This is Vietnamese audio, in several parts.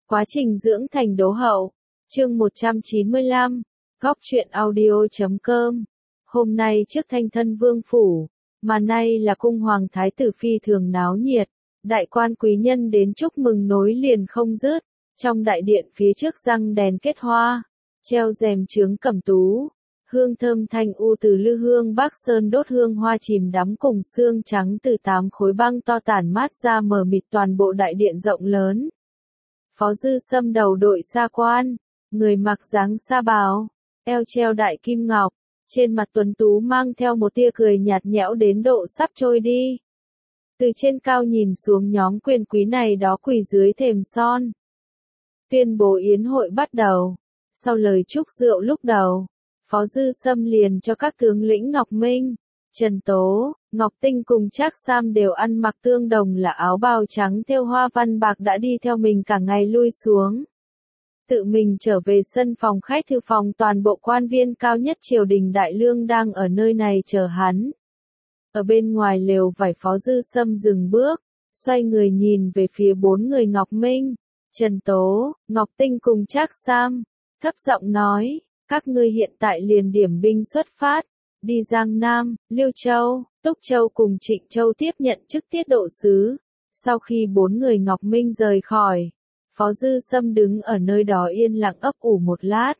Quá trình dưỡng thành đố hậu. Chương 195. Góc truyện audio.com. Hôm nay trước thanh thân vương phủ, mà nay là cung hoàng thái tử phi thường náo nhiệt, đại quan quý nhân đến chúc mừng nối liền không dứt. Trong đại điện phía trước răng đèn kết hoa, treo rèm chướng cẩm tú, hương thơm thanh u từ lư hương Bắc Sơn đốt hương hoa chìm đắm cùng sương trắng từ 8 khối băng to tản mát ra mờ mịt toàn bộ đại điện rộng lớn. Phó Dư Sâm đầu đội sa quan, người mặc dáng sa bào, eo treo đại kim ngọc, trên mặt tuấn tú mang theo một tia cười nhạt nhẽo đến độ sắp trôi đi. Từ trên cao nhìn xuống nhóm quyền quý này đó quỳ dưới thềm son. Tuyên bố yến hội bắt đầu. Sau lời chúc rượu lúc đầu, Phó Dư Sâm liền cho các tướng lĩnh Ngọc Minh, Trần Tố, Ngọc Tinh cùng Trác Sam đều ăn mặc tương đồng là áo bào trắng thêu hoa văn bạc đã đi theo mình cả ngày lui xuống. Tự mình trở về sân phòng khách thư phòng, toàn bộ quan viên cao nhất triều đình đại lương đang ở nơi này chờ hắn. Ở bên ngoài lều vải Phó Dư Sâm dừng bước, xoay người nhìn về phía 4 người Ngọc Minh, Trần Tố, Ngọc Tinh cùng Trác Sam, thấp giọng nói, các ngươi hiện tại liền điểm binh xuất phát, đi Giang Nam, Liêu Châu, Túc Châu cùng Trịnh Châu tiếp nhận chức tiết độ sứ. Sau khi 4 người Ngọc Minh rời khỏi, Phó Dư Sâm đứng ở nơi đó yên lặng ấp ủ một lát.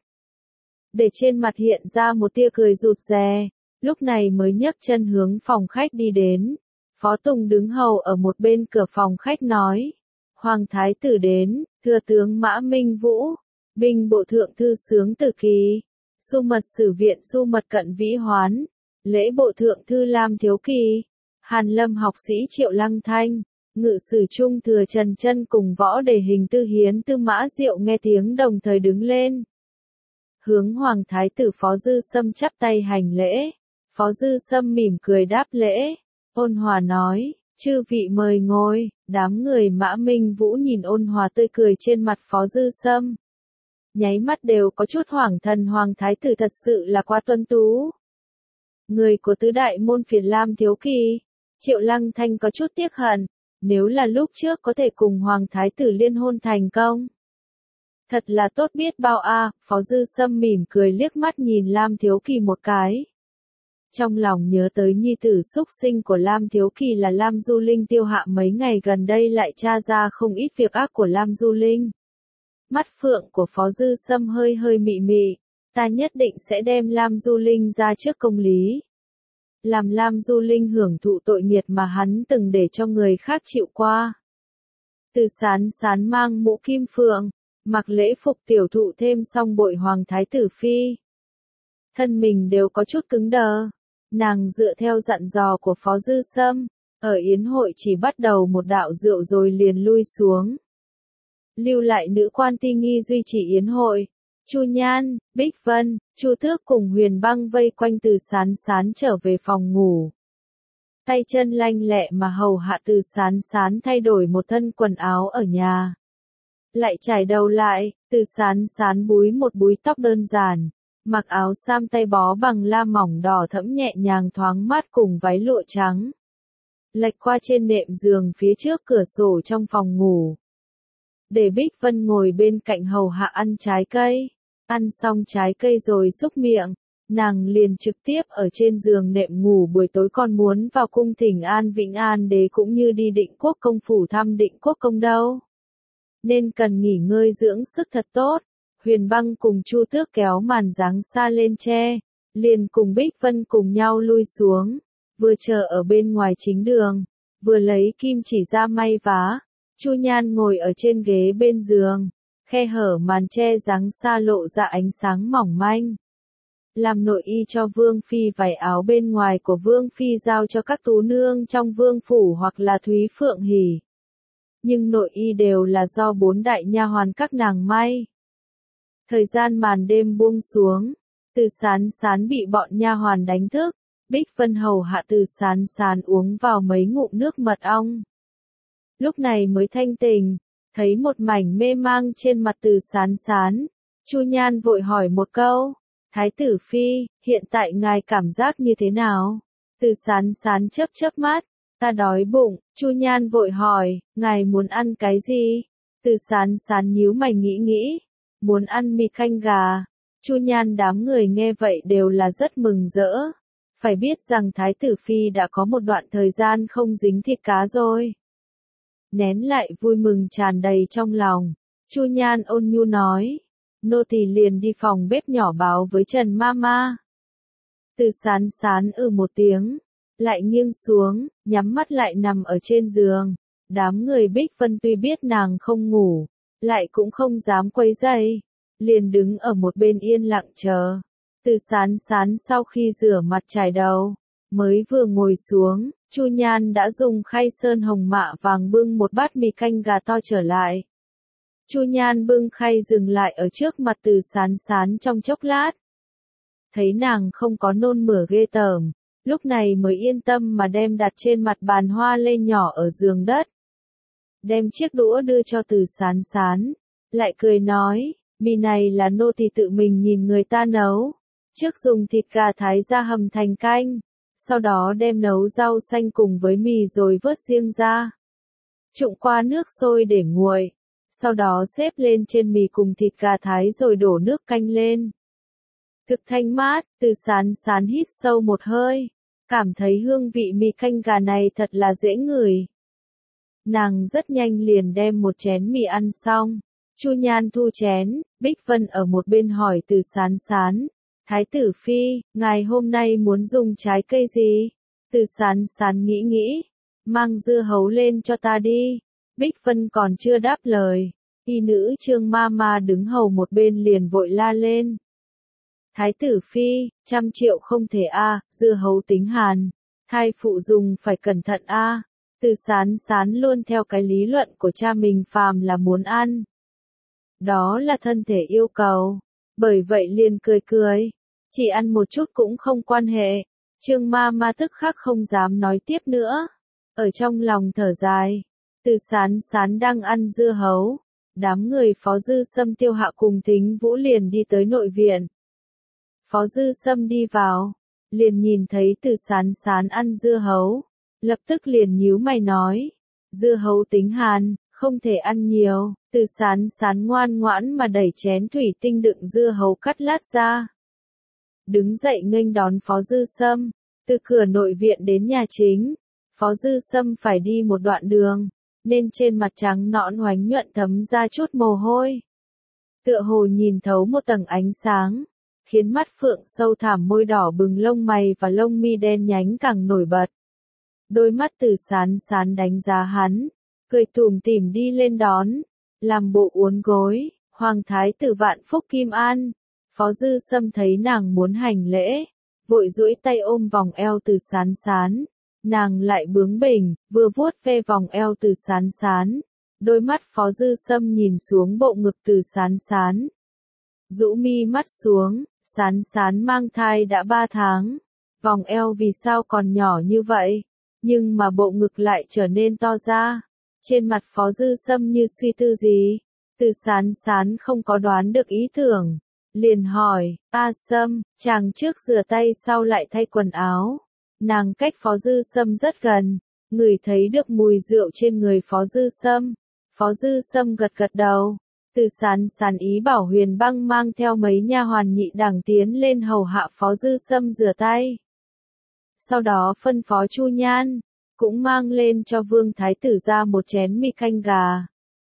Để trên mặt hiện ra một tia cười rụt rè, lúc này mới nhấc chân hướng phòng khách đi đến. Phó Tùng đứng hầu ở một bên cửa phòng khách nói, Hoàng Thái tử đến, thừa tướng Mã Minh Vũ, binh bộ thượng thư Sướng Tử Kỳ, Xu mật sử viện Xu mật Cận Vĩ Hoán, lễ bộ thượng thư Lam Thiếu Kỳ, Hàn Lâm học sĩ Triệu Lăng Thanh, ngự sử trung thừa Trần Chân cùng võ đề hình Tư Hiến Tư Mã Diệu nghe tiếng đồng thời đứng lên. Hướng Hoàng Thái tử Phó Dư Sâm chắp tay hành lễ, Phó Dư Sâm mỉm cười đáp lễ, ôn hòa nói, chư vị mời ngồi. Đám người Mã Minh Vũ nhìn ôn hòa tươi cười trên mặt Phó Dư Sâm, nháy mắt đều có chút hoảng thần. Hoàng Thái tử thật sự là quá tuấn tú. Người của tứ đại môn phiệt Lam Thiếu Kỳ, Triệu Lăng Thanh có chút tiếc hận, nếu là lúc trước có thể cùng Hoàng Thái tử liên hôn thành công. Thật là tốt biết bao a. Phó Dư Sâm mỉm cười liếc mắt nhìn Lam Thiếu Kỳ một cái. Trong lòng nhớ tới nhi tử xúc sinh của Lam Thiếu Kỳ là Lam Du Linh Tiêu Hạ mấy ngày gần đây lại tra ra không ít việc ác của Lam Du Linh. Mắt phượng của Phó Dư Sâm hơi hơi mị mị, ta nhất định sẽ đem Lam Du Linh ra trước công lý. Làm Lam Du Linh hưởng thụ tội nghiệt mà hắn từng để cho người khác chịu qua. Từ Sán Sán mang mũ kim phượng, mặc lễ phục tiểu thụ thêm song bội Hoàng Thái tử phi. Thân mình đều có chút cứng đờ. Nàng dựa theo dặn dò của Phó Dư Sâm, ở yến hội chỉ bắt đầu một đạo rượu rồi liền lui xuống. Lưu lại nữ quan ti nghi duy trì yến hội. Chu Nhan, Bích Vân, Chu Tước cùng Huyền Băng vây quanh Từ Sán Sán trở về phòng ngủ. Tay chân lanh lẹ mà hầu hạ Từ Sán Sán thay đổi một thân quần áo ở nhà. Lại chải đầu lại, Từ Sán Sán búi một búi tóc đơn giản, mặc áo sam tay bó bằng la mỏng đỏ thẫm nhẹ nhàng thoáng mát cùng váy lụa trắng. Lệch qua trên nệm giường phía trước cửa sổ trong phòng ngủ. Để Bích Vân ngồi bên cạnh hầu hạ ăn trái cây. Ăn xong trái cây rồi xúc miệng, nàng liền trực tiếp ở trên giường nệm ngủ. Buổi tối còn muốn vào cung thỉnh an Vĩnh An Đế cũng như đi Định Quốc công phủ thăm Định Quốc công đâu. Nên cần nghỉ ngơi dưỡng sức thật tốt. Huyền Băng cùng Chu Tước kéo màn dáng xa lên che, liền cùng Bích Vân cùng nhau lui xuống, vừa chờ ở bên ngoài chính đường, vừa lấy kim chỉ ra may vá. Chu Nhan ngồi ở trên ghế bên giường, khe hở màn che dáng xa lộ ra ánh sáng mỏng manh. Làm nội y cho Vương Phi vải áo bên ngoài của Vương Phi giao cho các tú nương trong Vương phủ hoặc là Thúy Phượng Hỉ. Nhưng nội y đều là do 4 đại nha hoàn các nàng may. Thời gian màn đêm buông xuống, Từ Sán Sán bị bọn nha hoàn đánh thức, Bích Vân hầu hạ Từ Sán Sán uống vào mấy ngụm nước mật ong. Lúc này mới thanh tỉnh, thấy một mảnh mê mang trên mặt Từ Sán Sán, Chu Nhan vội hỏi một câu, Thái tử phi, hiện tại ngài cảm giác như thế nào? Từ Sán Sán chớp mắt, ta đói bụng. Chu Nhan vội hỏi, ngài muốn ăn cái gì? Từ Từ Sán Sán nhíu mày nghĩ, muốn ăn mì canh gà. Chu Nhan đám người nghe vậy đều là rất mừng rỡ. Phải biết rằng Thái tử Phi đã có một đoạn thời gian không dính thịt cá rồi. Nén lại vui mừng tràn đầy trong lòng, Chu Nhan ôn nhu nói, nô tỳ liền đi phòng bếp nhỏ báo với Trần Mama. Từ Sán Sán một tiếng, lại nghiêng xuống, nhắm mắt lại nằm ở trên giường. Đám người Bích Vân tuy biết nàng không ngủ, lại cũng không dám quấy rầy, liền đứng ở một bên yên lặng chờ. Từ Sán Sán sau khi rửa mặt chải đầu, mới vừa ngồi xuống, Chu Nhan đã dùng khay sơn hồng mạ vàng bưng một bát mì canh gà to trở lại. Chu Nhan bưng khay dừng lại ở trước mặt Từ Sán Sán trong chốc lát. Thấy nàng không có nôn mửa ghê tởm, lúc này mới yên tâm mà đem đặt trên mặt bàn hoa lê nhỏ ở giường đất. Đem chiếc đũa đưa cho Từ Sán Sán, lại cười nói, mì này là nô tỳ tự mình nhìn người ta nấu. Trước dùng thịt gà thái ra hầm thành canh, sau đó đem nấu rau xanh cùng với mì rồi vớt riêng ra. Trụng qua nước sôi để nguội, sau đó xếp lên trên mì cùng thịt gà thái rồi đổ nước canh lên. Thực thanh mát, Từ Sán Sán hít sâu một hơi, cảm thấy hương vị mì canh gà này thật là dễ ngửi. Nàng rất nhanh liền đem một chén mì ăn xong. Chu Nhan thu chén, Bích Vân ở một bên hỏi Từ Sán Sán, Thái tử Phi, ngài hôm nay muốn dùng trái cây gì? Từ Sán Sán nghĩ, mang dưa hấu lên cho ta đi. Bích Vân còn chưa đáp lời, y nữ Trương Mama đứng hầu một bên liền vội la lên. Thái tử Phi, 100 triệu không thể dưa hấu tính hàn, thai phụ dùng phải cẩn thận Từ Sán Sán luôn theo cái lý luận của cha mình phàm là muốn ăn. Đó là thân thể yêu cầu, bởi vậy liền cười, chỉ ăn một chút cũng không quan hệ. Trương Mama tức khắc không dám nói tiếp nữa, ở trong lòng thở dài. Từ Sán Sán đang ăn dưa hấu, đám người Phó Dư Sâm Tiêu Hạ cùng Thính Vũ liền đi tới nội viện. Phó Dư Sâm đi vào, liền nhìn thấy Từ Sán Sán ăn dưa hấu, lập tức liền nhíu mày nói, dưa hấu tính hàn, không thể ăn nhiều. Từ Sán Sán ngoan ngoãn mà đẩy chén thủy tinh đựng dưa hấu cắt lát ra. Đứng dậy nghênh đón Phó Dư Sâm, từ cửa nội viện đến nhà chính, Phó Dư Sâm phải đi một đoạn đường, nên trên mặt trắng nõn oánh nhuận thấm ra chút mồ hôi. Tựa hồ nhìn thấu một tầng ánh sáng, khiến mắt phượng sâu thẳm môi đỏ bừng lông mày và lông mi đen nhánh càng nổi bật. Đôi mắt Từ Sán Sán đánh giá hắn, cười tủm tỉm đi lên đón, làm bộ uốn gối, Hoàng thái tử vạn phúc kim an. Phó Dư Sâm thấy nàng muốn hành lễ, vội duỗi tay ôm vòng eo Từ Sán Sán, nàng lại bướng bỉnh, vừa vuốt ve vòng eo Từ Sán Sán. Đôi mắt Phó Dư Sâm nhìn xuống bộ ngực Từ Sán Sán, rũ mi mắt xuống, Sán Sán mang thai đã 3 tháng, vòng eo vì sao còn nhỏ như vậy, nhưng mà bộ ngực lại trở nên to ra. Trên mặt Phó Dư Sâm như suy tư gì, Từ Sán Sán không có đoán được ý tưởng, liền hỏi, Sâm, chàng trước rửa tay sau lại thay quần áo. Nàng cách Phó Dư Sâm rất gần, ngửi thấy được mùi rượu trên người Phó Dư Sâm. Phó Dư Sâm gật gật đầu. Từ Sán Sán ý bảo Huyền Băng mang theo mấy nha hoàn nhị đẳng tiến lên hầu hạ Phó Dư Sâm rửa tay. Sau đó phân phó Chu Nhan, cũng mang lên cho Vương Thái tử ra một chén mì canh gà.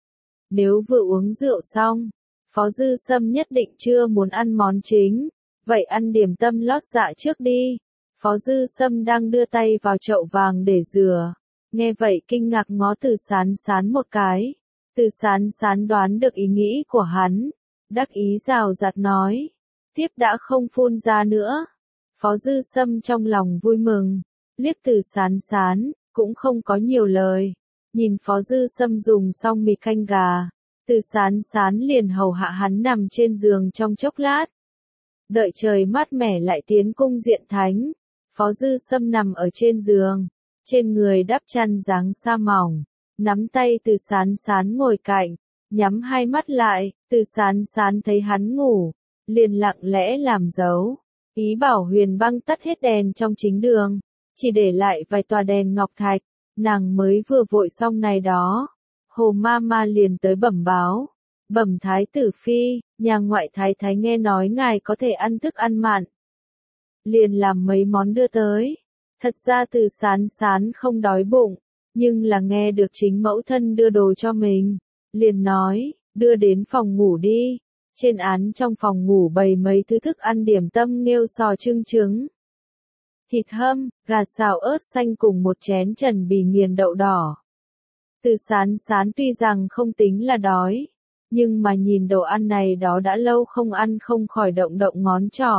Nếu vừa uống rượu xong, Phó Dư Sâm nhất định chưa muốn ăn món chính, vậy ăn điểm tâm lót dạ trước đi. Phó Dư Sâm đang đưa tay vào chậu vàng để rửa, nghe vậy kinh ngạc ngó Từ Sán Sán một cái. Từ Sán Sán đoán được ý nghĩ của hắn, đắc ý rào rạt nói, tiếp đã không phun ra nữa. Phó Dư Sâm trong lòng vui mừng, liếc Từ Sán Sán, cũng không có nhiều lời. Nhìn Phó Dư Sâm dùng xong mì canh gà, Từ Sán Sán liền hầu hạ hắn nằm trên giường trong chốc lát. Đợi trời mát mẻ lại tiến cung diện thánh. Phó Dư Sâm nằm ở trên giường, trên người đắp chăn dáng sa mỏng, nắm tay Từ Sán Sán ngồi cạnh, nhắm hai mắt lại. Từ Sán Sán thấy hắn ngủ, liền lặng lẽ làm dấu, ý bảo Huyền Băng tắt hết đèn trong chính đường, chỉ để lại vài tòa đèn ngọc thạch. Nàng mới vừa vội xong này đó, Hồ Mama liền tới bẩm báo. Bẩm thái tử phi, nhà ngoại thái thái nghe nói ngài có thể ăn thức ăn mặn. Liền làm mấy món đưa tới. Thật ra Từ Sán Sán không đói bụng, nhưng là nghe được chính mẫu thân đưa đồ cho mình. Liền nói, đưa đến phòng ngủ đi. Trên án trong phòng ngủ bày mấy thứ thức ăn điểm tâm nghêu sò trưng trứng. Thịt hâm, gà xào ớt xanh cùng một chén trần bì nghiền đậu đỏ. Từ Sán Sán tuy rằng không tính là đói, nhưng mà nhìn đồ ăn này đó đã lâu không ăn không khỏi động động ngón trỏ.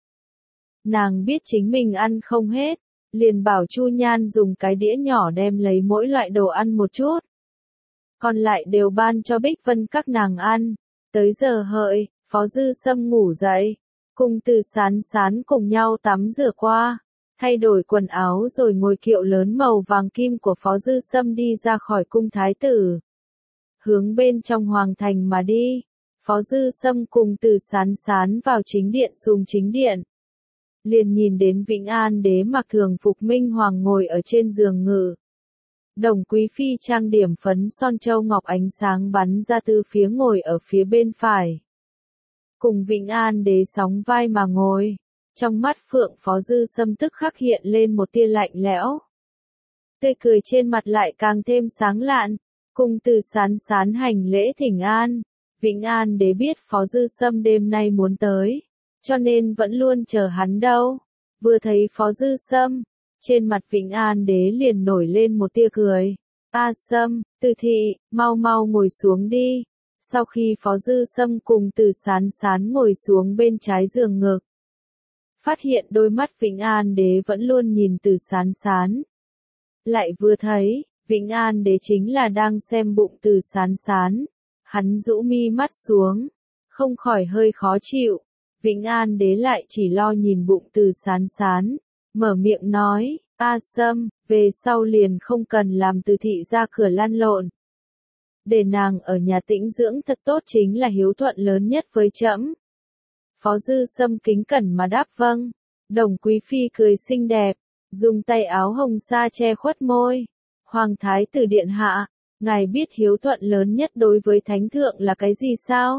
Nàng biết chính mình ăn không hết, liền bảo Chu Nhan dùng cái đĩa nhỏ đem lấy mỗi loại đồ ăn một chút. Còn lại đều ban cho Bích Vân các nàng ăn. Tới giờ hợi, Phó Dư Sâm ngủ dậy, cùng Từ Sán Sán cùng nhau tắm rửa qua, thay đổi quần áo rồi ngồi kiệu lớn màu vàng kim của Phó Dư Sâm đi ra khỏi cung thái tử. Hướng bên trong hoàng thành mà đi, Phó Dư Sâm cùng Từ Sán Sán vào chính điện xung chính điện. Liền nhìn đến Vĩnh An đế mặc thường phục minh hoàng ngồi ở trên giường ngự. Đồng quý phi trang điểm phấn son châu ngọc ánh sáng bắn ra từ phía ngồi ở phía bên phải. Cùng Vĩnh An đế sóng vai mà ngồi, trong mắt Phượng Phó Dư Sâm tức khắc hiện lên một tia lạnh lẽo. Tươi cười trên mặt lại càng thêm sáng lạn, cùng Từ Sán Sán hành lễ thỉnh an. Vĩnh An đế biết Phó Dư Sâm đêm nay muốn tới, cho nên vẫn luôn chờ hắn đâu. Vừa thấy Phó Dư Sâm, trên mặt Vĩnh An đế liền nổi lên một tia cười. A Sâm, Từ thị, mau mau ngồi xuống đi. Sau khi Phó Dư Sâm cùng Từ Sán Sán ngồi xuống bên trái giường ngực, phát hiện đôi mắt Vĩnh An đế vẫn luôn nhìn Từ Sán Sán. Lại vừa thấy, Vĩnh An đế chính là đang xem bụng Từ Sán Sán. Hắn rũ mi mắt xuống, không khỏi hơi khó chịu. Vĩnh An đế lại chỉ lo nhìn bụng Từ Sán Sán, mở miệng nói, A Sâm, về sau liền không cần làm Từ thị ra cửa lăn lộn. Để nàng ở nhà tĩnh dưỡng thật tốt chính là hiếu thuận lớn nhất với trẫm. Phó Dư Sâm kính cẩn mà đáp vâng. Đồng quý phi cười xinh đẹp, dùng tay áo hồng sa che khuất môi. Hoàng thái tử điện hạ, ngài biết hiếu thuận lớn nhất đối với thánh thượng là cái gì sao?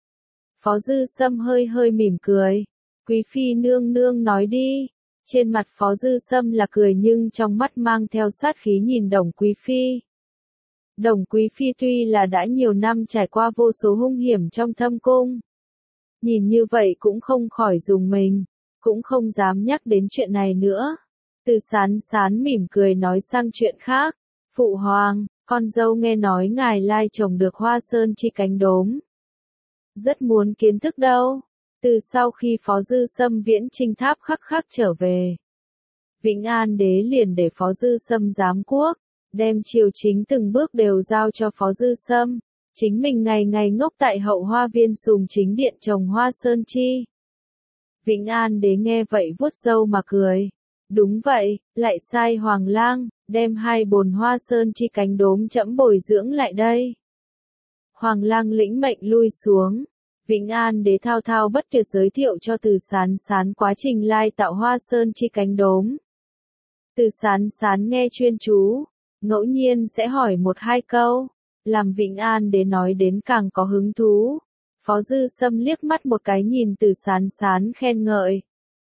Phó Dư Sâm hơi hơi mỉm cười. Quý phi nương nương nói đi. Trên mặt Phó Dư Sâm là cười nhưng trong mắt mang theo sát khí nhìn Đồng quý phi. Đồng quý phi tuy là đã nhiều năm trải qua vô số hung hiểm trong thâm cung. Nhìn như vậy cũng không khỏi dùng mình, cũng không dám nhắc đến chuyện này nữa. Từ Sán Sán mỉm cười nói sang chuyện khác. Phụ hoàng, con dâu nghe nói ngài lai trồng được hoa sơn chi cánh đốm. Rất muốn kiến thức đâu. Từ sau khi Phó Dư Sâm viễn trinh tháp khắc khắc trở về, Vĩnh An đế liền để Phó Dư Sâm giám quốc, đem triều chính từng bước đều giao cho Phó Dư Sâm. Chính mình ngày ngày ngốc tại hậu hoa viên sùng chính điện trồng hoa sơn chi. Vĩnh An đế nghe vậy vuốt râu mà cười. Đúng vậy, lại sai Hoàng lang, đem 2 bồn hoa sơn chi cánh đốm trẫm bồi dưỡng lại đây. Hoàng lang lĩnh mệnh lui xuống. Vĩnh An đế thao thao bất tuyệt giới thiệu cho Từ Sán Sán quá trình lai tạo hoa sơn chi cánh đốm. Từ Sán Sán nghe chuyên chú, ngẫu nhiên sẽ hỏi 1-2 câu, làm Vĩnh An đế nói đến càng có hứng thú. Phó Dư Sâm liếc mắt một cái nhìn Từ Sán Sán khen ngợi.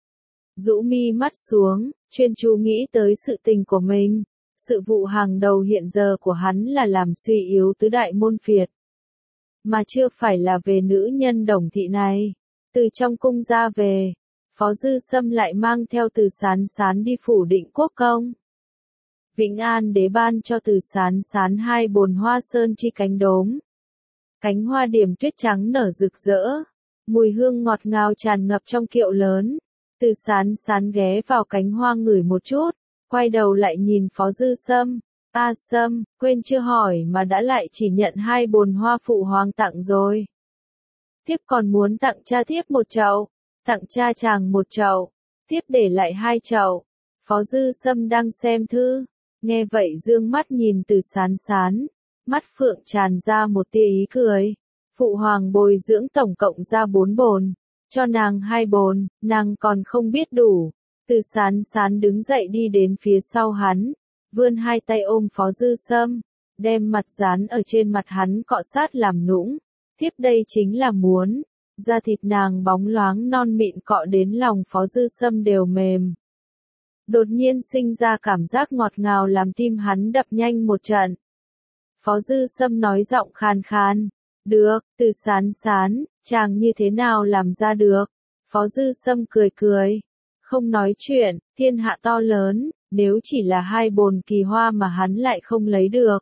Rũ mi mắt xuống, chuyên chú nghĩ tới sự tình của mình. Sự vụ hàng đầu hiện giờ của hắn là làm suy yếu tứ đại môn phiệt. Mà chưa phải là về nữ nhân Đồng thị này. Từ trong cung ra về, Phó Dư Sâm lại mang theo Từ Sán Sán đi phủ Định Quốc công. Vĩnh An đế ban cho Từ Sán Sán 2 bồn hoa sơn chi cánh đốm. Cánh hoa điểm tuyết trắng nở rực rỡ, mùi hương ngọt ngào tràn ngập trong kiệu lớn. Từ Sán Sán ghé vào cánh hoa ngửi một chút, quay đầu lại nhìn Phó Dư Sâm. A Sâm, quên chưa hỏi mà đã lại chỉ nhận 2 bồn hoa phụ hoàng tặng rồi. Tiếp còn muốn tặng cha thiếp 1 chậu, tặng cha chàng 1 chậu, tiếp để lại 2 chậu. Phó Dư Sâm đang xem thư, nghe vậy dương mắt nhìn Từ Sán Sán, mắt phượng tràn ra một tia ý cười. Phụ hoàng bồi dưỡng tổng cộng ra 4 bồn, cho nàng 2 bồn, nàng còn không biết đủ. Từ Sán Sán đứng dậy đi đến phía sau hắn, vươn 2 tay ôm Phó Dư Sâm, đem mặt dán ở trên mặt hắn cọ sát làm nũng. Tiếp đây chính là muốn, da thịt nàng bóng loáng non mịn cọ đến lòng Phó Dư Sâm đều mềm. Đột nhiên sinh ra cảm giác ngọt ngào làm tim hắn đập nhanh một trận. Phó Dư Sâm nói giọng khàn khàn, được, Từ Sán Sán, chàng như thế nào làm ra được? Phó Dư Sâm cười cười, không nói chuyện, thiên hạ to lớn, nếu chỉ là 2 bồn kỳ hoa mà hắn lại không lấy được.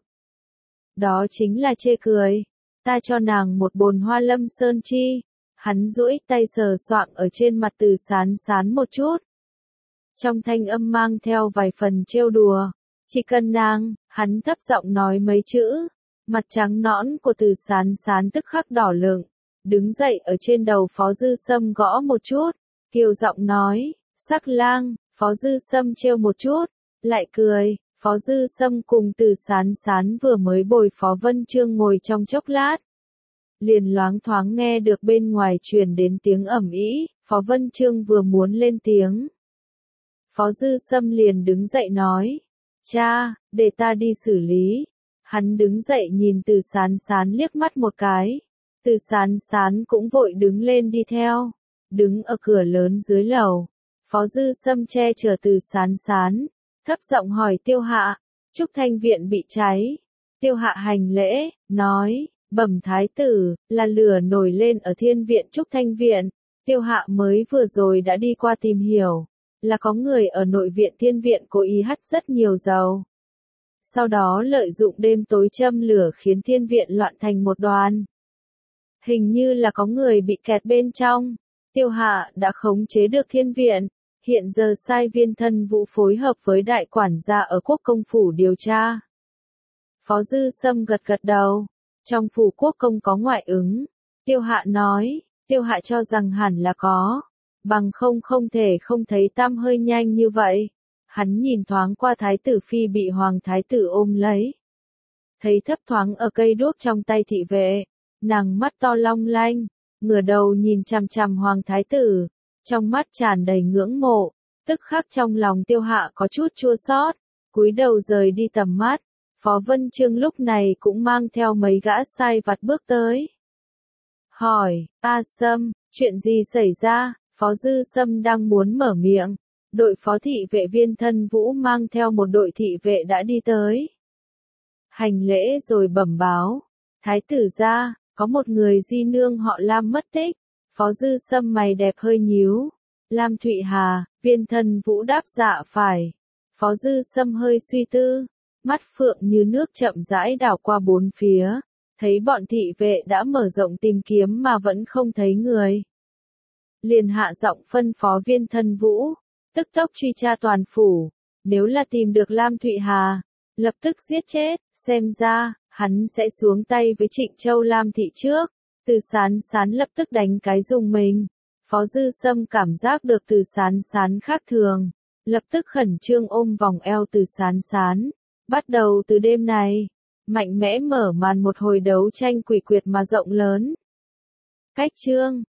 Đó chính là chê cười, ta cho nàng 1 bồn hoa lâm sơn chi. Hắn duỗi tay sờ soạng ở trên mặt Từ Sán Sán một chút. Trong thanh âm mang theo vài phần trêu đùa, chỉ cần nàng, hắn thấp giọng nói mấy chữ, mặt trắng nõn của Từ Sán Sán tức khắc đỏ lựng, đứng dậy ở trên đầu Phó Dư Sâm gõ một chút, kiều giọng nói, Sắc Lang. Phó Dư Sâm trêu một chút, lại cười. Phó Dư Sâm cùng Từ Sán Sán vừa mới bồi Phó Vân Chương ngồi trong chốc lát, liền loáng thoáng nghe được bên ngoài truyền đến tiếng ầm ĩ. Phó Vân Chương vừa muốn lên tiếng, Phó Dư Sâm liền đứng dậy nói, cha, để ta đi xử lý. Hắn đứng dậy nhìn Từ Sán Sán liếc mắt một cái, Từ Sán Sán cũng vội đứng lên đi theo, đứng ở cửa lớn dưới lầu. Phó Dư Sâm che chở Từ Sán Sán, thấp giọng hỏi Tiêu Hạ, Trúc Thanh Viện bị cháy. Tiêu Hạ hành lễ, nói, bẩm thái tử, là lửa nổi lên ở Thiên Viện Trúc Thanh Viện. Tiêu Hạ mới vừa rồi đã đi qua tìm hiểu, là có người ở nội viện Thiên Viện cố ý hắt rất nhiều dầu. Sau đó lợi dụng đêm tối châm lửa khiến Thiên Viện loạn thành một đoàn. Hình như là có người bị kẹt bên trong. Tiêu Hạ đã khống chế được Thiên Viện, hiện giờ sai Viên Thân Vũ phối hợp với đại quản gia ở Quốc Công Phủ điều tra. Phó Dư Sâm gật gật đầu, trong Phủ Quốc Công có ngoại ứng. Tiêu Hạ nói, Tiêu Hạ cho rằng hẳn là có, bằng không thể không thấy tăm hơi nhanh như vậy. Hắn nhìn thoáng qua Thái tử Phi bị Hoàng Thái tử ôm lấy, thấy thấp thoáng ở cây đuốc trong tay thị vệ, nàng mắt to long lanh, ngửa đầu nhìn chằm chằm Hoàng Thái tử, trong mắt tràn đầy ngưỡng mộ, tức khắc trong lòng Tiêu Hạ có chút chua xót, cúi đầu rời đi tầm mắt. Phó Vân Chương lúc này cũng mang theo mấy gã sai vặt bước tới. Hỏi, A Sâm, chuyện gì xảy ra? Phó Dư Sâm đang muốn mở miệng, đội phó thị vệ Viên Thân Vũ mang theo một đội thị vệ đã đi tới. Hành lễ rồi bẩm báo, thái tử gia, có một người di nương họ Lam mất tích. Phó Dư Sâm mày đẹp hơi nhíu, Lam Thụy Hà. Viên Thân Vũ đáp dạ phải. Phó Dư Sâm hơi suy tư, mắt phượng như nước chậm rãi đảo qua bốn phía, thấy bọn thị vệ đã mở rộng tìm kiếm mà vẫn không thấy người. Liền hạ giọng phân phó Viên Thân Vũ, tức tốc truy tra toàn phủ, nếu là tìm được Lam Thụy Hà, lập tức giết chết. Xem ra, hắn sẽ xuống tay với Trịnh Châu Lam thị trước. Từ Sán Sán lập tức đánh cái rùng mình. Phó Dư Sâm cảm giác được Từ Sán Sán khác thường, lập tức khẩn trương ôm vòng eo Từ Sán Sán. Bắt đầu từ đêm này, mạnh mẽ mở màn một hồi đấu tranh quỷ quyệt mà rộng lớn. Cách chương